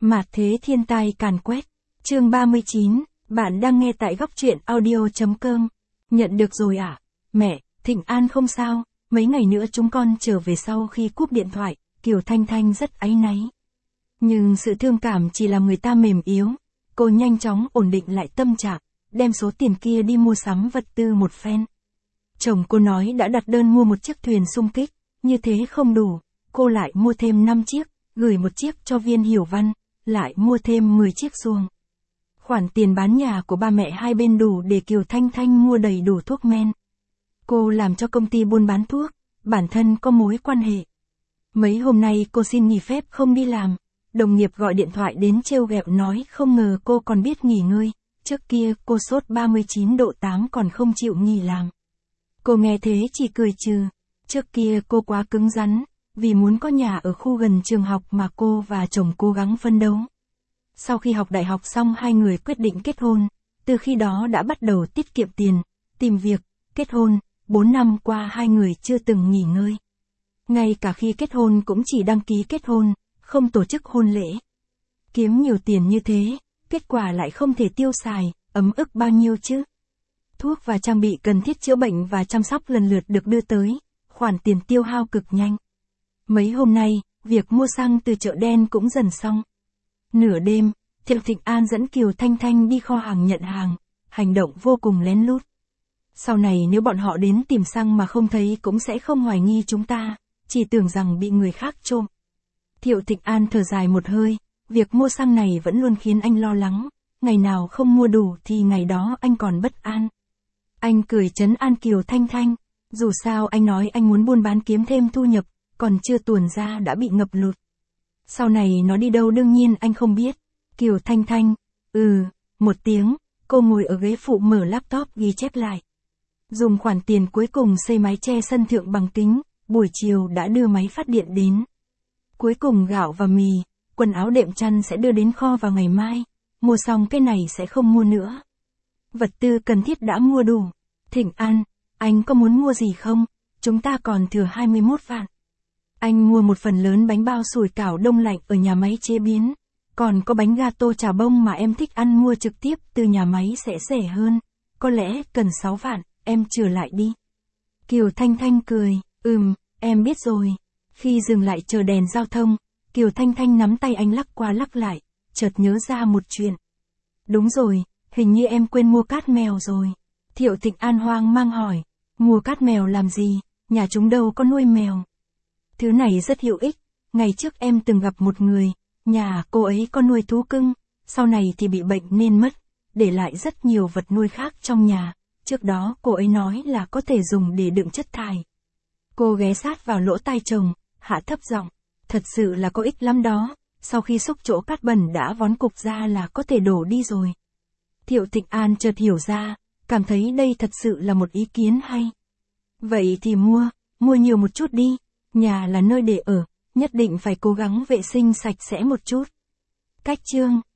Mạt thế thiên tai càn quét. Chương 39, bạn đang nghe tại góc truyện audio.com. Nhận được rồi à? Mẹ, Thịnh An không sao, mấy ngày nữa chúng con trở về. Sau khi cúp điện thoại, Kiều Thanh Thanh rất áy náy. Nhưng sự thương cảm chỉ làm người ta mềm yếu. Cô nhanh chóng ổn định lại tâm trạng, đem số tiền kia đi mua sắm vật tư một phen. Chồng cô nói đã đặt đơn mua một chiếc thuyền xung kích, như thế không đủ, cô lại mua thêm 5 chiếc, gửi một chiếc cho Viên Hiểu Văn, lại mua thêm 10 chiếc xuồng. Khoản tiền bán nhà của ba mẹ hai bên đủ để Kiều Thanh Thanh mua đầy đủ thuốc men. Cô làm cho công ty buôn bán thuốc, bản thân có mối quan hệ. Mấy hôm nay cô xin nghỉ phép không đi làm, đồng nghiệp gọi điện thoại đến trêu ghẹo nói không ngờ cô còn biết nghỉ ngơi, trước kia cô sốt 39 độ 8 còn không chịu nghỉ làm. Cô nghe thế chỉ cười trừ, trước kia cô quá cứng rắn, vì muốn có nhà ở khu gần trường học mà cô và chồng cố gắng phấn đấu. Sau khi học đại học xong hai người quyết định kết hôn, từ khi đó đã bắt đầu tiết kiệm tiền, tìm việc, kết hôn, 4 năm qua hai người chưa từng nghỉ ngơi. Ngay cả khi kết hôn cũng chỉ đăng ký kết hôn, không tổ chức hôn lễ. Kiếm nhiều tiền như thế, kết quả lại không thể tiêu xài, ấm ức bao nhiêu chứ. Thuốc và trang bị cần thiết chữa bệnh và chăm sóc lần lượt được đưa tới, khoản tiền tiêu hao cực nhanh. Mấy hôm nay, việc mua xăng từ chợ đen cũng dần xong. Nửa đêm, Thiệu Thịnh An dẫn Kiều Thanh Thanh đi kho hàng nhận hàng, hành động vô cùng lén lút. Sau này nếu bọn họ đến tìm xăng mà không thấy cũng sẽ không hoài nghi chúng ta, chỉ tưởng rằng bị người khác trộm. Thiệu Thịnh An thở dài một hơi, việc mua xăng này vẫn luôn khiến anh lo lắng, ngày nào không mua đủ thì ngày đó anh còn bất an. Anh cười trấn an Kiều Thanh Thanh, dù sao anh nói anh muốn buôn bán kiếm thêm thu nhập, còn chưa tuồn ra đã bị ngập lụt. Sau này nó đi đâu đương nhiên anh không biết. Kiều Thanh Thanh, một tiếng, cô ngồi ở ghế phụ mở laptop ghi chép lại. Dùng khoản tiền cuối cùng xây mái che sân thượng bằng kính, buổi chiều đã đưa máy phát điện đến. Cuối cùng gạo và mì, quần áo đệm chăn sẽ đưa đến kho vào ngày mai, mua xong cái này sẽ không mua nữa. Vật tư cần thiết đã mua đủ. Thịnh An, anh có muốn mua gì không? Chúng ta còn thừa 21 vạn. Anh mua một phần lớn bánh bao sủi cảo đông lạnh ở nhà máy chế biến, còn có bánh gato chả bông mà em thích ăn mua trực tiếp từ nhà máy sẽ rẻ hơn, có lẽ cần 6 vạn, em trừ lại đi. Kiều Thanh Thanh cười, em biết rồi. Khi dừng lại chờ đèn giao thông, Kiều Thanh Thanh nắm tay anh lắc qua lắc lại, chợt nhớ ra một chuyện. Đúng rồi, hình như em quên mua cát mèo rồi. Thiệu Thịnh An hoang mang hỏi, mua cát mèo làm gì, nhà chúng đâu có nuôi mèo. Thứ này rất hữu ích, ngày trước em từng gặp một người, nhà cô ấy có nuôi thú cưng, sau này thì bị bệnh nên mất, để lại rất nhiều vật nuôi khác trong nhà, trước đó cô ấy nói là có thể dùng để đựng chất thải. Cô ghé sát vào lỗ tai chồng, hạ thấp giọng, thật sự là có ích lắm đó, sau khi xúc chỗ cát bẩn đã vón cục ra là có thể đổ đi rồi. Thiệu Thịnh An chợt hiểu ra, cảm thấy đây thật sự là một ý kiến hay. Vậy thì mua nhiều một chút đi, nhà là nơi để ở, nhất định phải cố gắng vệ sinh sạch sẽ một chút. Cách chương